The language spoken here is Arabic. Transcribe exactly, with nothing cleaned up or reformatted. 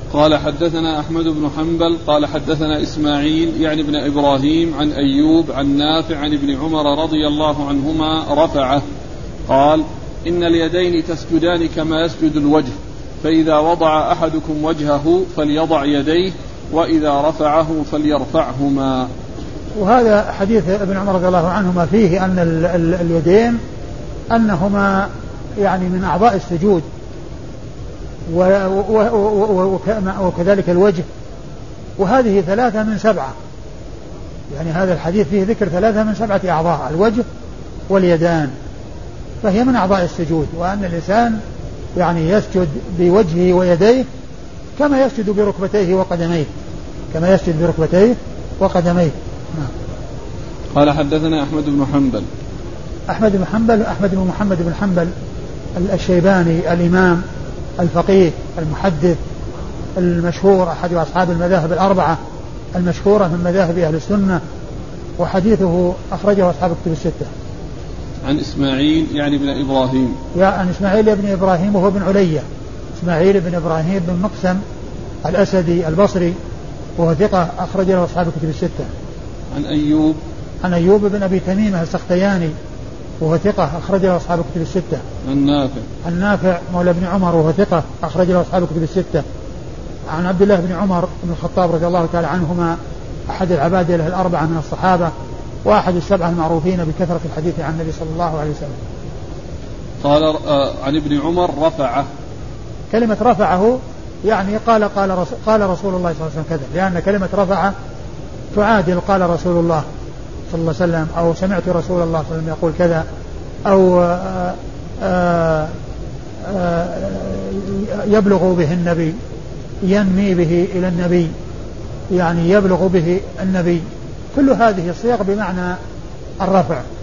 قال حدثنا أحمد بن حنبل قال حدثنا إسماعيل يعني ابن إبراهيم عن أيوب عن نافع عن ابن عمر رضي الله عنهما رفعه قال إن اليدين تسجدان كما يسجد الوجه، فإذا وضع أحدكم وجهه فليضع يديه، وإذا رفعه فليرفعهما. وهذا حديث ابن عمر رضي الله عنهما فيه أن ال ال اليدين أنهما يعني من أعضاء السجود، وكذلك الوجه، وهذه ثلاثة من سبعة، يعني هذا الحديث فيه ذكر ثلاثة من سبعة أعضاء، الوجه واليدان، فهي من أعضاء السجود، وأن الإنسان يعني يسجد بوجهه ويديه كما يسجد بركبتيه وقدميه، كما يسجد بركبتيه وقدميه. نعم. قال حدثنا أحمد بن حنبل أحمد بن حنبل أحمد بن محمد بن حنبل الشيباني الإمام الفقيه المحدث المشهور، أحد أصحاب المذاهب الأربعة المشهورة من مذاهب أهل السنة، وحديثه أخرجه أصحاب الكتب الستة. عن إسماعيل يعني ابن إبراهيم يا عن إسماعيل ابن إبراهيم وهو بن علية، إسماعيل بن إبراهيم بن مقسم الأسدي البصري، وهو ثقة أخرج له أصحاب الكتب الستة. عن أيوب عن أيوب بن أبي تميمة السختياني، وهو ثقة أخرج له أصحاب الكتب الستة. عن نافع عن نافع مولى ابن عمر، وهو ثقة أخرج له أصحاب الكتب الستة. عن عبد الله بن عمر بن الخطاب رضي الله تعالى عنهما، أحد العبادلة الأربعة من الصحابة، وأحد السبعة المعروفين بكثرة الحديث عن النبي صلى الله عليه وسلم. قال آه عن ابن عمر رفعه، كلمة رفعه يعني قال قال رسول, قال رسول الله صلى الله عليه وسلم كذا، لأن كلمة رفعه تعادل قال رسول الله صلى الله عليه وسلم، أو سمعت رسول الله صلى الله عليه وسلم يقول كذا، أو آآ آآ آآ يبلغ به النبي، ينمي به إلى النبي، يعني يبلغ به النبي، كل هذه الصيغ بمعنى الرفع.